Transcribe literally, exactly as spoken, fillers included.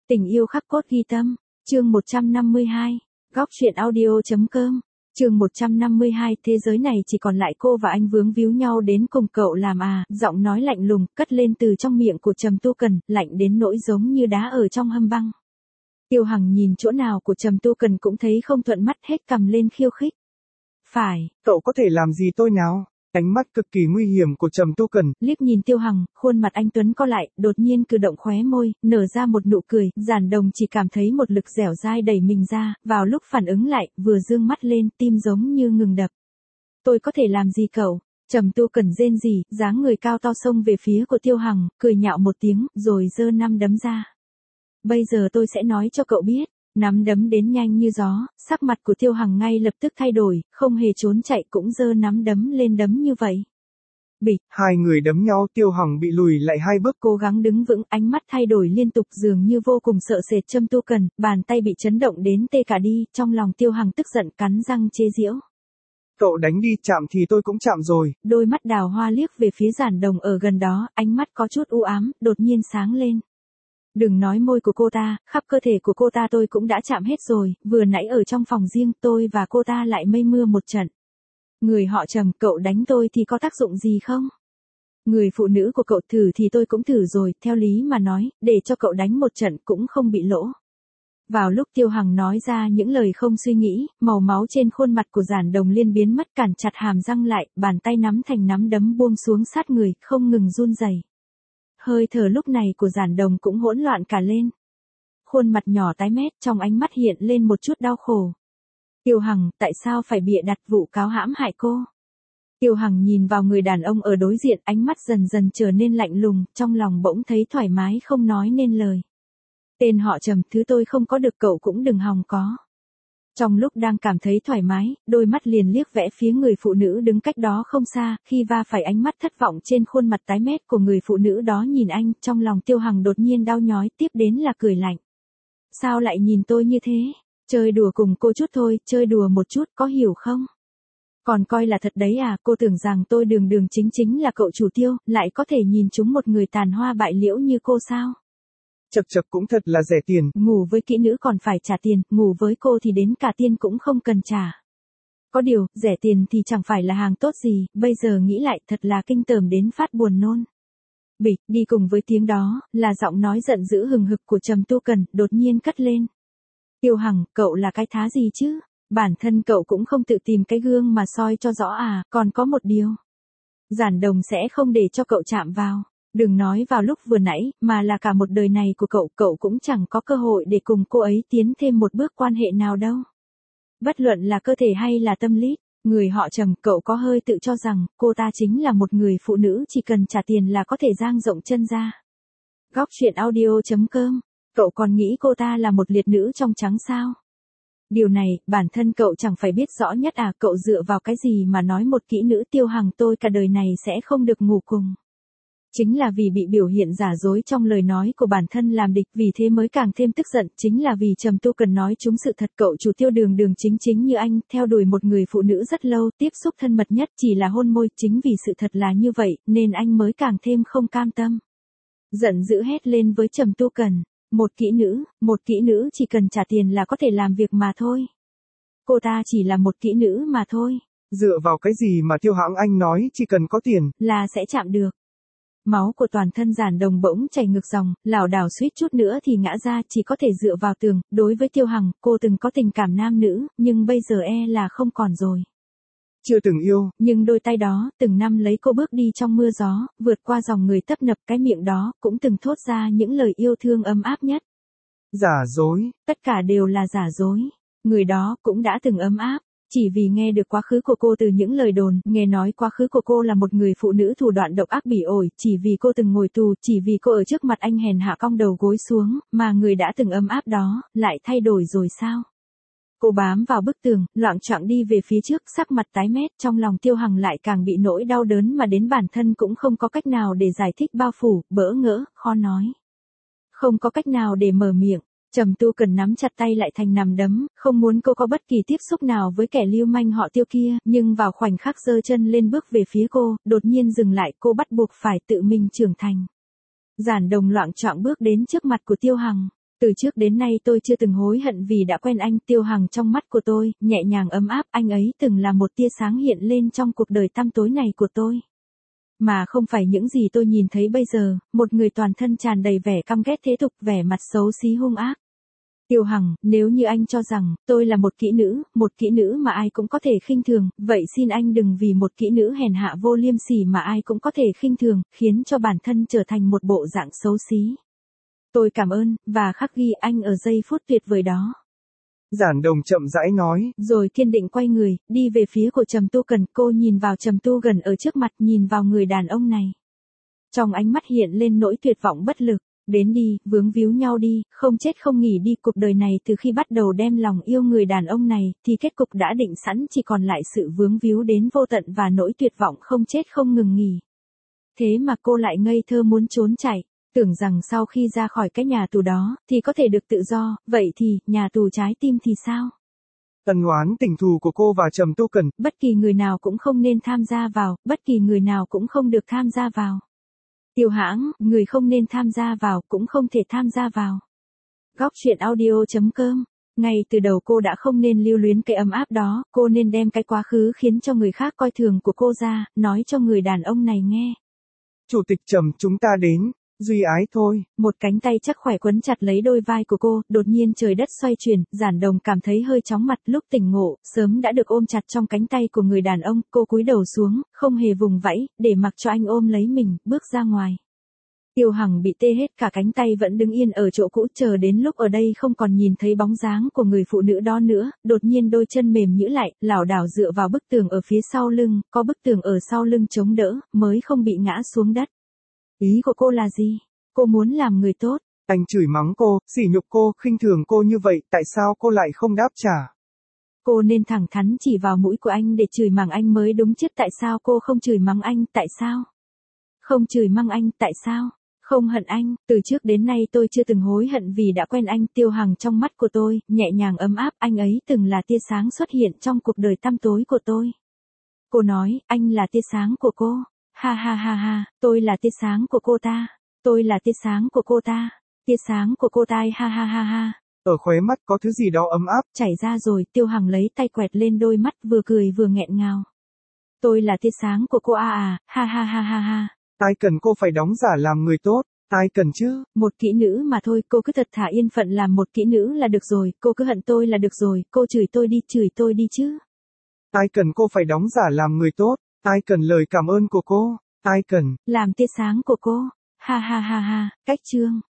Tình yêu khắc cốt ghi tâm, chương một trăm năm mươi hai, góc truyện audio.com, chương một trăm năm mươi hai, thế giới này chỉ còn lại cô và anh vướng víu nhau đến cùng cậu làm à, giọng nói lạnh lùng, cất lên từ trong miệng của Trầm Tu Cần, lạnh đến nỗi giống như đá ở trong hầm băng. Tiêu Hằng nhìn chỗ nào của Trầm Tu Cần cũng thấy không thuận mắt, hết cầm lên khiêu khích. Phải, cậu có thể làm gì tôi nào? Ánh mắt cực kỳ nguy hiểm của Trầm Tu Cần. Liếc nhìn Tiêu Hằng, khuôn mặt anh tuấn co lại, đột nhiên cử động khóe môi, nở ra một nụ cười, Giản Đồng chỉ cảm thấy một lực dẻo dai đẩy mình ra, vào lúc phản ứng lại, vừa dương mắt lên, tim giống như ngừng đập. Tôi có thể làm gì cậu? Trầm Tu Cần rên rỉ, dáng người cao to xông về phía của Tiêu Hằng, cười nhạo một tiếng, rồi giơ năm đấm ra. Bây giờ tôi sẽ nói cho cậu biết. Nắm đấm đến nhanh như gió, sắc mặt của Tiêu Hằng ngay lập tức thay đổi, không hề trốn chạy cũng giơ nắm đấm lên đấm như vậy. Bịch, hai người đấm nhau, Tiêu Hằng bị lùi lại hai bước, cố gắng đứng vững, ánh mắt thay đổi liên tục, dường như vô cùng sợ sệt. Trầm Tu Cần, bàn tay bị chấn động đến tê cả đi, trong lòng Tiêu Hằng tức giận cắn răng chế giễu. Cậu đánh đi, chạm thì tôi cũng chạm rồi. Đôi mắt đào hoa liếc về phía Giản Đồng ở gần đó, ánh mắt có chút u ám, đột nhiên sáng lên. Đừng nói môi của cô ta, khắp cơ thể của cô ta tôi cũng đã chạm hết rồi, vừa nãy ở trong phòng riêng tôi và cô ta lại mây mưa một trận. Người họ Trầm, cậu đánh tôi thì có tác dụng gì không? Người phụ nữ của cậu thử thì tôi cũng thử rồi, theo lý mà nói, để cho cậu đánh một trận cũng không bị lỗ. Vào lúc Tiêu Hằng nói ra những lời không suy nghĩ, màu máu trên khuôn mặt của Giản Đồng liên biến mất, cản chặt hàm răng lại, bàn tay nắm thành nắm đấm buông xuống sát người, không ngừng run rẩy. Hơi thở lúc này của Giản Đồng cũng hỗn loạn cả lên. Khuôn mặt nhỏ tái mét, trong ánh mắt hiện lên một chút đau khổ. Tiêu Hằng, tại sao phải bịa đặt vụ cáo hãm hại cô? Tiêu Hằng nhìn vào người đàn ông ở đối diện, ánh mắt dần dần trở nên lạnh lùng, trong lòng bỗng thấy thoải mái không nói nên lời. Tên họ Trầm, thứ tôi không có được cậu cũng đừng hòng có. Trong lúc đang cảm thấy thoải mái, đôi mắt liền liếc vẽ phía người phụ nữ đứng cách đó không xa, khi va phải ánh mắt thất vọng trên khuôn mặt tái mét của người phụ nữ đó nhìn anh, trong lòng Tiêu Hằng đột nhiên đau nhói, tiếp đến là cười lạnh. Sao lại nhìn tôi như thế? Chơi đùa cùng cô chút thôi, chơi đùa một chút, có hiểu không? Còn coi là thật đấy à, cô tưởng rằng tôi đường đường chính chính là cậu chủ Tiêu, lại có thể nhìn chúng một người tàn hoa bại liễu như cô sao? Chật chật, cũng thật là rẻ tiền. Ngủ với kỹ nữ còn phải trả tiền, ngủ với cô thì đến cả tiền cũng không cần trả. Có điều, rẻ tiền thì chẳng phải là hàng tốt gì, bây giờ nghĩ lại thật là kinh tởm đến phát buồn nôn. Bịch, đi cùng với tiếng đó, là giọng nói giận dữ hừng hực của Trầm Tu Cần, đột nhiên cất lên. Tiêu Hằng, cậu là cái thá gì chứ? Bản thân cậu cũng không tự tìm cái gương mà soi cho rõ à, còn có một điều. Giản Đồng sẽ không để cho cậu chạm vào. Đừng nói vào lúc vừa nãy, mà là cả một đời này của cậu, cậu cũng chẳng có cơ hội để cùng cô ấy tiến thêm một bước quan hệ nào đâu. Bất luận là cơ thể hay là tâm lý, người họ Trầm, cậu có hơi tự cho rằng, cô ta chính là một người phụ nữ chỉ cần trả tiền là có thể dang rộng chân ra. Góc truyện audio.com, cậu còn nghĩ cô ta là một liệt nữ trong trắng sao? Điều này, bản thân cậu chẳng phải biết rõ nhất à, cậu dựa vào cái gì mà nói một kỹ nữ Tiêu Hằng tôi cả đời này sẽ không được ngủ cùng. Chính là vì bị biểu hiện giả dối trong lời nói của bản thân làm địch, vì thế mới càng thêm tức giận, chính là vì Trầm Tu Cần nói chúng sự thật, cậu chủ Tiêu đường đường chính chính như anh, theo đuổi một người phụ nữ rất lâu, tiếp xúc thân mật nhất chỉ là hôn môi, chính vì sự thật là như vậy, nên anh mới càng thêm không cam tâm. Giận dữ hét lên với Trầm Tu Cần, một kỹ nữ, một kỹ nữ chỉ cần trả tiền là có thể làm việc mà thôi. Cô ta chỉ là một kỹ nữ mà thôi. Dựa vào cái gì mà Tiêu Hằng anh nói chỉ cần có tiền là sẽ chạm được. Máu của toàn thân Giản Đồng bỗng chảy ngược dòng, lảo đảo suýt chút nữa thì ngã ra, chỉ có thể dựa vào tường. Đối với Tiêu Hằng, cô từng có tình cảm nam nữ, nhưng bây giờ e là không còn rồi. Chưa từng yêu, nhưng đôi tay đó, từng năm lấy cô bước đi trong mưa gió, vượt qua dòng người tấp nập, cái miệng đó, cũng từng thốt ra những lời yêu thương ấm áp nhất. Giả dối. Tất cả đều là giả dối. Người đó cũng đã từng ấm áp. Chỉ vì nghe được quá khứ của cô từ những lời đồn, nghe nói quá khứ của cô là một người phụ nữ thủ đoạn độc ác bỉ ổi, chỉ vì cô từng ngồi tù, chỉ vì cô ở trước mặt anh hèn hạ cong đầu gối xuống, mà người đã từng ấm áp đó, lại thay đổi rồi sao? Cô bám vào bức tường, loạng choạng đi về phía trước, sắc mặt tái mét, trong lòng Tiêu Hằng lại càng bị nỗi đau đớn mà đến bản thân cũng không có cách nào để giải thích, bao phủ, bỡ ngỡ, khó nói. Không có cách nào để mở miệng. Trầm Tu Cần nắm chặt tay lại thành nắm đấm, không muốn cô có bất kỳ tiếp xúc nào với kẻ lưu manh họ Tiêu kia, nhưng vào khoảnh khắc giơ chân lên bước về phía cô, đột nhiên dừng lại, cô bắt buộc phải tự mình trưởng thành. Giản Đồng loạng choạng bước đến trước mặt của Tiêu Hằng. Từ trước đến nay tôi chưa từng hối hận vì đã quen anh. Tiêu Hằng trong mắt của tôi, nhẹ nhàng ấm áp, anh ấy từng là một tia sáng hiện lên trong cuộc đời tăm tối này của tôi. Mà không phải những gì tôi nhìn thấy bây giờ, một người toàn thân tràn đầy vẻ căm ghét thế tục, vẻ mặt xấu xí hung ác. Tiêu Hằng, nếu như anh cho rằng, tôi là một kỹ nữ, một kỹ nữ mà ai cũng có thể khinh thường, vậy xin anh đừng vì một kỹ nữ hèn hạ vô liêm sỉ mà ai cũng có thể khinh thường, khiến cho bản thân trở thành một bộ dạng xấu xí. Tôi cảm ơn, và khắc ghi anh ở giây phút tuyệt vời đó. Giản Đồng chậm rãi nói. Rồi kiên định quay người, đi về phía của Trầm Tu Cần. Cô nhìn vào Trầm Tu Gần ở trước mặt, nhìn vào người đàn ông này. Trong ánh mắt hiện lên nỗi tuyệt vọng bất lực. Đến đi, vướng víu nhau đi, không chết không nghỉ đi. Cuộc đời này từ khi bắt đầu đem lòng yêu người đàn ông này, thì kết cục đã định sẵn, chỉ còn lại sự vướng víu đến vô tận và nỗi tuyệt vọng không chết không ngừng nghỉ. Thế mà cô lại ngây thơ muốn trốn chạy, tưởng rằng sau khi ra khỏi cái nhà tù đó, thì có thể được tự do, vậy thì, nhà tù trái tim thì sao? Ân oán tình thù của cô và Trầm Tu Cần, bất kỳ người nào cũng không nên tham gia vào, bất kỳ người nào cũng không được tham gia vào. Tiêu Hãng, người không nên tham gia vào, cũng không thể tham gia vào. Góc truyện audio chấm com. Ngay từ đầu cô đã không nên lưu luyến cái ấm áp đó, cô nên đem cái quá khứ khiến cho người khác coi thường của cô ra, nói cho người đàn ông này nghe. Chủ tịch Trầm, chúng ta đến, Duy ái thôi. Một cánh tay chắc khỏe quấn chặt lấy đôi vai của cô, đột nhiên trời đất xoay chuyển, Giản Đồng cảm thấy hơi chóng mặt, lúc tỉnh ngộ, sớm đã được ôm chặt trong cánh tay của người đàn ông, cô cúi đầu xuống, không hề vùng vẫy, để mặc cho anh ôm lấy mình, bước ra ngoài. Tiêu Hằng bị tê hết cả cánh tay vẫn đứng yên ở chỗ cũ, chờ đến lúc ở đây không còn nhìn thấy bóng dáng của người phụ nữ đó nữa, đột nhiên đôi chân mềm nhũn lại, lảo đảo dựa vào bức tường ở phía sau lưng, có bức tường ở sau lưng chống đỡ, mới không bị ngã xuống đất. Ý của cô là gì? Cô muốn làm người tốt. Anh chửi mắng cô, sỉ nhục cô, khinh thường cô như vậy, tại sao cô lại không đáp trả? Cô nên thẳng thắn chỉ vào mũi của anh để chửi mắng anh mới đúng chứ, tại sao cô không chửi mắng anh, tại sao? Không chửi mắng anh, tại sao? Không hận anh, từ trước đến nay tôi chưa từng hối hận vì đã quen anh. Tiêu Hằng trong mắt của tôi, nhẹ nhàng ấm áp, anh ấy từng là tia sáng xuất hiện trong cuộc đời tăm tối của tôi. Cô nói, anh là tia sáng của cô. Ha ha ha ha, tôi là tia sáng của cô ta. Tôi là tia sáng của cô ta. Tia sáng của cô ta, ha ha ha ha. Ở khóe mắt có thứ gì đó ấm áp chảy ra rồi, Tiêu Hằng lấy tay quẹt lên đôi mắt, vừa cười vừa nghẹn ngào. Tôi là tia sáng của cô à à, ha ha ha ha ha. Ai cần cô phải đóng giả làm người tốt, ai cần chứ? Một kỹ nữ mà thôi, cô cứ thật thà yên phận làm một kỹ nữ là được rồi, cô cứ hận tôi là được rồi, cô chửi tôi đi, chửi tôi đi chứ. Ai cần cô phải đóng giả làm người tốt, ai cần lời cảm ơn của cô, ai cần làm tia sáng của cô, ha ha ha ha. Cách chương